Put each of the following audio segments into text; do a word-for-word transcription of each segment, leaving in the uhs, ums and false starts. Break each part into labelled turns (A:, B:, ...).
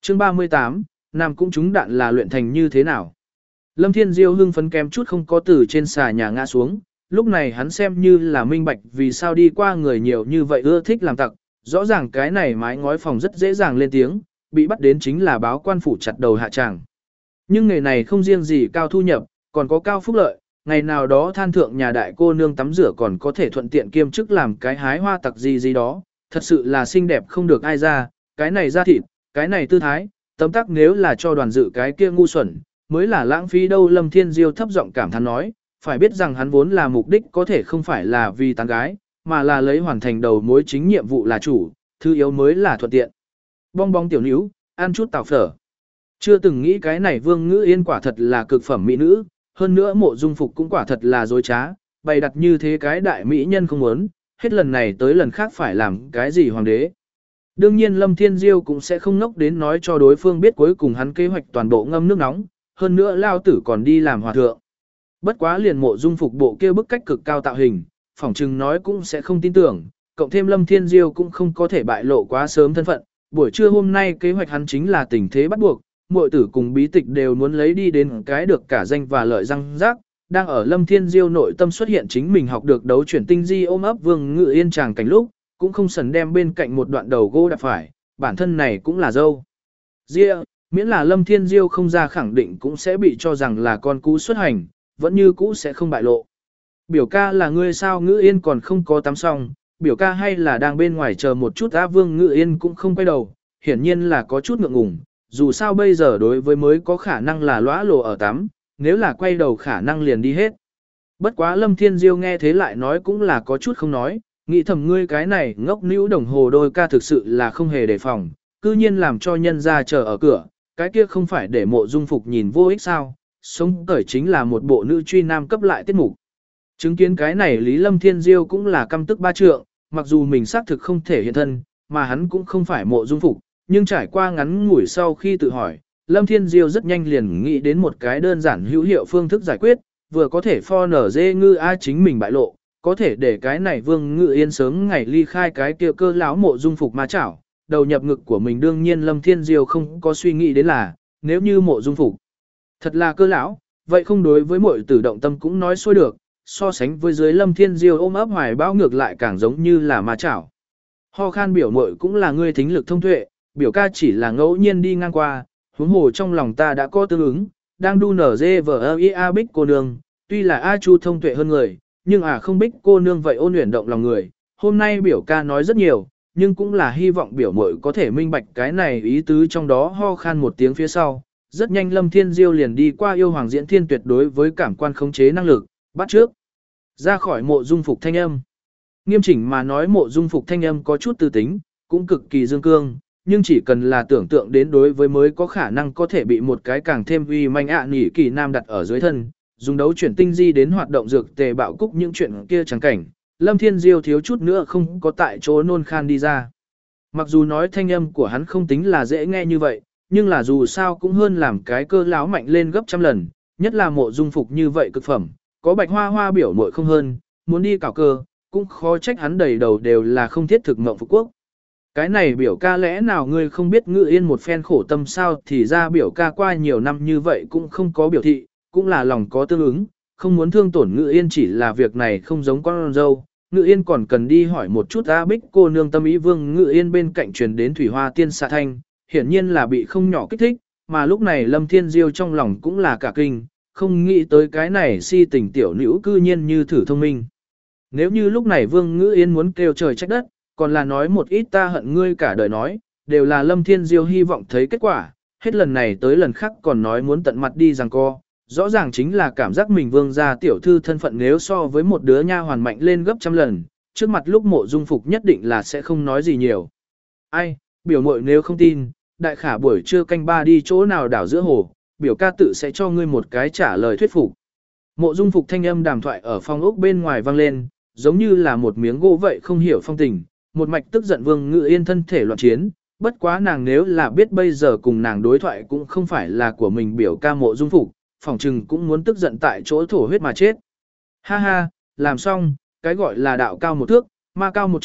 A: Chương ba mươi tám, Nam cũng trúng đạn là luyện thành như thế nào? Lâm Thiên Diêu hưng phấn kém chút không có từ trên xà nhà ngã xuống, lúc này hắn xem như là minh bạch vì sao đi qua người nhiều như vậy ưa thích làm tặc, rõ ràng cái này mái ngói phòng rất dễ dàng lên tiếng, bị bắt đến chính là báo quan phủ chặt đầu hạ tràng. Nhưng nghề này không riêng gì cao thu nhập, còn có cao phúc lợi, ngày nào đó than thượng nhà đại cô nương tắm rửa còn có thể thuận tiện kiêm chức làm cái hái hoa tặc gì gì đó, thật sự là xinh đẹp không được ai ra, cái này da thịt, cái này tư thái, tấm tắc nếu là cho đoàn dự cái kia ngu xuẩn, mới là lãng phí đâu. Lâm Thiên Diêu thấp giọng cảm thán nói, phải biết rằng hắn vốn là mục đích có thể không phải là vì tán gái, mà là lấy hoàn thành đầu mối chính nhiệm vụ là chủ, thứ yếu mới là thuận tiện. Bong bong tiểu níu, ăn chút tàu phở. Chưa từng nghĩ cái này Vương Ngữ Yên quả thật là cực phẩm mỹ nữ, hơn nữa Mộ Dung Phục cũng quả thật là dối trá, bày đặt như thế cái đại mỹ nhân không muốn, hết lần này tới lần khác phải làm cái gì hoàng đế. Đương nhiên Lâm Thiên Diêu cũng sẽ không ngốc đến nói cho đối phương biết cuối cùng hắn kế hoạch toàn bộ ngâm nước nóng, hơn nữa lao tử còn đi làm hòa thượng. Bất quá liền Mộ Dung Phục bộ kia bức cách cực cao tạo hình, phỏng chừng nói cũng sẽ không tin tưởng, cộng thêm Lâm Thiên Diêu cũng không có thể bại lộ quá sớm thân phận, buổi trưa hôm nay kế hoạch hắn chính là tình thế bắt buộc, muội tử cùng bí tịch đều muốn lấy đi đến cái được cả danh và lợi răng rác, đang ở Lâm Thiên Diêu nội tâm xuất hiện chính mình học được đấu chuyển tinh di ôm ấp Vương Ngự Yên chàng cảnh lúc, cũng không sần đem bên cạnh một đoạn đầu gỗ đạp phải, bản thân này cũng là dâu. Ria, miễn là Lâm Thiên Diêu không ra khẳng định cũng sẽ bị cho rằng là con cú xuất hành, vẫn như cũ sẽ không bại lộ. Biểu ca là ngươi sao? Ngự Yên còn không có tắm xong, biểu ca hay là đang bên ngoài chờ một chút? Á Vương Ngự Yên cũng không quay đầu, hiển nhiên là có chút ngượng ngùng, dù sao bây giờ đối với mới có khả năng là lõa lồ ở tắm, nếu là quay đầu khả năng liền đi hết. Bất quá Lâm Thiên Diêu nghe thế lại nói cũng là có chút không nói, nghĩ thầm ngươi cái này ngốc níu đồng hồ đôi ca thực sự là không hề đề phòng, cư nhiên làm cho nhân ra chờ ở cửa, cái kia không phải để Mộ Dung Phục nhìn vô ích sao, sống cởi chính là một bộ nữ truy nam cấp lại tiết mục. Chứng kiến cái này Lý Lâm Thiên Diêu cũng là căm tức ba trượng, mặc dù mình xác thực không thể hiện thân, mà hắn cũng không phải Mộ Dung Phục, nhưng trải qua ngắn ngủi sau khi tự hỏi, Lâm Thiên Diêu rất nhanh liền nghĩ đến một cái đơn giản hữu hiệu phương thức giải quyết, vừa có thể pho nở dê ngư a chính mình bại lộ, có thể để cái này Vương Ngự Yên sớm ngày ly khai cái kia cơ lão Mộ Dung Phục ma chảo, đầu nhập ngực của mình. Đương nhiên Lâm Thiên Diêu không có suy nghĩ đến là, nếu như Mộ Dung Phục thật là cơ lão, vậy không đối với muội tử động tâm cũng nói xuôi được, so sánh với dưới Lâm Thiên Diêu ôm ấp hoài bão ngược lại càng giống như là ma chảo. Ho khan biểu muội cũng là ngươi thính lực thông tuệ, biểu ca chỉ là ngẫu nhiên đi ngang qua, huống hồ trong lòng ta đã có tương ứng, đang đu nở dê vờ i a bích cô nương, tuy là A Chu thông tuệ hơn người, nhưng à không bích cô nương vậy ôn luyện động lòng người. Hôm nay biểu ca nói rất nhiều, nhưng cũng là hy vọng biểu muội có thể minh bạch cái này ý tứ trong đó. Ho khan một tiếng phía sau, rất nhanh Lâm Thiên Diêu liền đi qua yêu hoàng diễn thiên tuyệt đối với cảm quan khống chế năng lực, bắt trước ra khỏi Mộ Dung Phục thanh âm. Nghiêm chỉnh mà nói Mộ Dung Phục thanh âm có chút tư tính, cũng cực kỳ dương cương, nhưng chỉ cần là tưởng tượng đến đối với mới có khả năng có thể bị một cái càng thêm uy manh ạ nỉ kỳ nam đặt ở dưới thân, dùng đấu chuyển tinh di đến hoạt động dược tề bạo cúc những chuyện kia chẳng cảnh, Lâm Thiên Diêu thiếu chút nữa không có tại chỗ nôn khan đi ra. Mặc dù nói thanh âm của hắn không tính là dễ nghe như vậy, nhưng là dù sao cũng hơn làm cái cơ láo mạnh lên gấp trăm lần, nhất là Mộ Dung Phục như vậy cực phẩm, có bạch hoa hoa biểu muội không hơn, muốn đi cảo cơ, cũng khó trách hắn đầy đầu đều là không thiết thực mộng phục quốc. Cái này biểu ca lẽ nào ngươi không biết Ngự Yên một phen khổ tâm sao? Thì ra biểu ca qua nhiều năm như vậy cũng không có biểu thị, cũng là lòng có tương ứng, không muốn thương tổn Ngự Yên, chỉ là việc này không giống con dâu. Ngự Yên còn cần đi hỏi một chút A Bích cô nương tâm ý. Vương Ngự Yên bên cạnh truyền đến thủy hoa tiên xạ thanh, hiển nhiên là bị không nhỏ kích thích, mà lúc này Lâm Thiên Diêu trong lòng cũng là cả kinh, không nghĩ tới cái này si tình tiểu nữ cư nhiên như thử thông minh. Nếu như lúc này Vương Ngự Yên muốn kêu trời trách đất, còn là nói một ít ta hận ngươi cả đời nói, đều là Lâm Thiên Diêu hy vọng thấy kết quả, hết lần này tới lần khác còn nói muốn tận mặt đi giằng co, rõ ràng chính là cảm giác mình Vương gia tiểu thư thân phận nếu so với một đứa nha hoàn mạnh lên gấp trăm lần, trước mặt lúc Mộ Dung Phục nhất định là sẽ không nói gì nhiều. Ai, biểu muội nếu không tin, đại khả buổi trưa canh ba đi chỗ nào đảo giữa hồ, biểu ca tự sẽ cho ngươi một cái trả lời thuyết phục. Mộ Dung Phục thanh âm đàm thoại ở phòng ốc bên ngoài vang lên, giống như là một miếng gỗ vậy không hiểu phong tình, một mạch tức giận Vương Ngự Yên thân thể loạn chiến, bất quá nàng nếu là biết bây giờ cùng nàng đối thoại cũng không phải là của mình biểu ca Mộ Dung Phục, phỏng chừng cũng muốn tức giận tại chỗ thổ huyết mà chết. Ha ha, làm xong, cái gọi là đạo cao một thước, ma cao một trượng,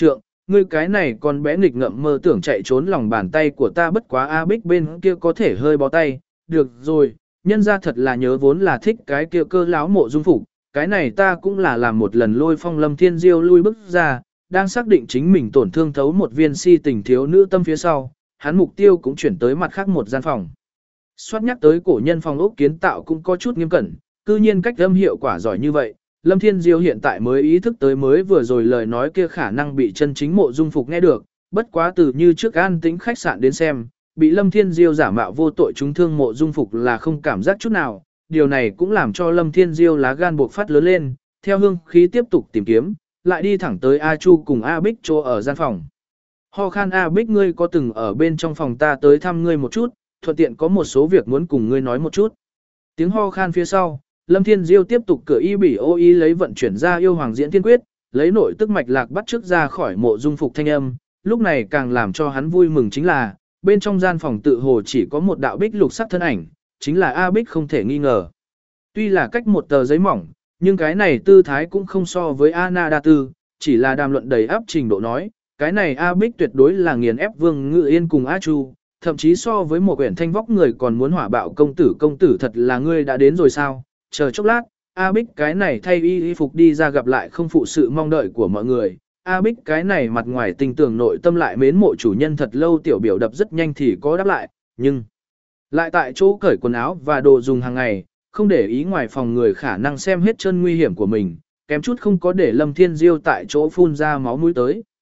A: ngươi cái này con bé nghịch ngợm mơ tưởng chạy trốn lòng bàn tay của ta bất quá A Bích bên kia có thể hơi bó tay, được rồi, nhân ra thật là nhớ vốn là thích cái kia cơ láo mộ dung phục, cái này ta cũng là làm một lần lôi phong Lâm Thiên Diêu lui bước ra, đang xác định chính mình tổn thương thấu một viên si tình thiếu nữ tâm phía sau, hắn mục tiêu cũng chuyển tới mặt khác một gian phòng. Xoát nhắc tới cổ nhân phòng ốc kiến tạo cũng có chút nghiêm cẩn, cư nhiên cách âm hiệu quả giỏi như vậy, Lâm Thiên Diêu hiện tại mới ý thức tới mới vừa rồi lời nói kia khả năng bị chân chính mộ dung phục nghe được, bất quá từ như trước an tĩnh khách sạn đến xem, bị Lâm Thiên Diêu giả mạo vô tội chúng thương mộ dung phục là không cảm giác chút nào, điều này cũng làm cho Lâm Thiên Diêu lá gan buộc phát lớn lên, theo hương khí tiếp tục tìm kiếm, lại đi thẳng tới A Chu cùng A Bích chỗ ở gian phòng. Ho khan A Bích, ngươi có từng ở bên trong phòng ta tới thăm ngươi một chút, thuận tiện có một số việc muốn cùng ngươi nói một chút. Tiếng ho khan phía sau, Lâm Thiên Diêu tiếp tục cửa y bỉ ô y lấy vận chuyển ra yêu hoàng diễn tiên quyết, lấy nội tức mạch lạc bắt trước ra khỏi mộ dung phục thanh âm, lúc này càng làm cho hắn vui mừng chính là, bên trong gian phòng tự hồ chỉ có một đạo bích lục sắc thân ảnh, chính là A Bích không thể nghi ngờ. Tuy là cách một tờ giấy mỏng, nhưng cái này tư thái cũng không so với Anna Đa Tư, chỉ là đàm luận đầy áp trình độ nói, cái này A Bích tuyệt đối là nghiền ép Vương Ngự Yên cùng A Chu, thậm chí so với một quyển thanh vóc người còn muốn hỏa bạo công tử công tử thật là ngươi đã đến rồi sao, chờ chốc lát, A Bích cái này thay y y phục đi ra gặp lại không phụ sự mong đợi của mọi người, A Bích cái này mặt ngoài tình tưởng nội tâm lại mến mộ chủ nhân thật lâu tiểu biểu đập rất nhanh thì có đáp lại, nhưng lại tại chỗ cởi quần áo và đồ dùng hàng ngày, không để ý ngoài phòng người khả năng xem hết chân nguy hiểm của mình, kém chút không có để Lâm Thiên Diêu tại chỗ phun ra máu mũi tới.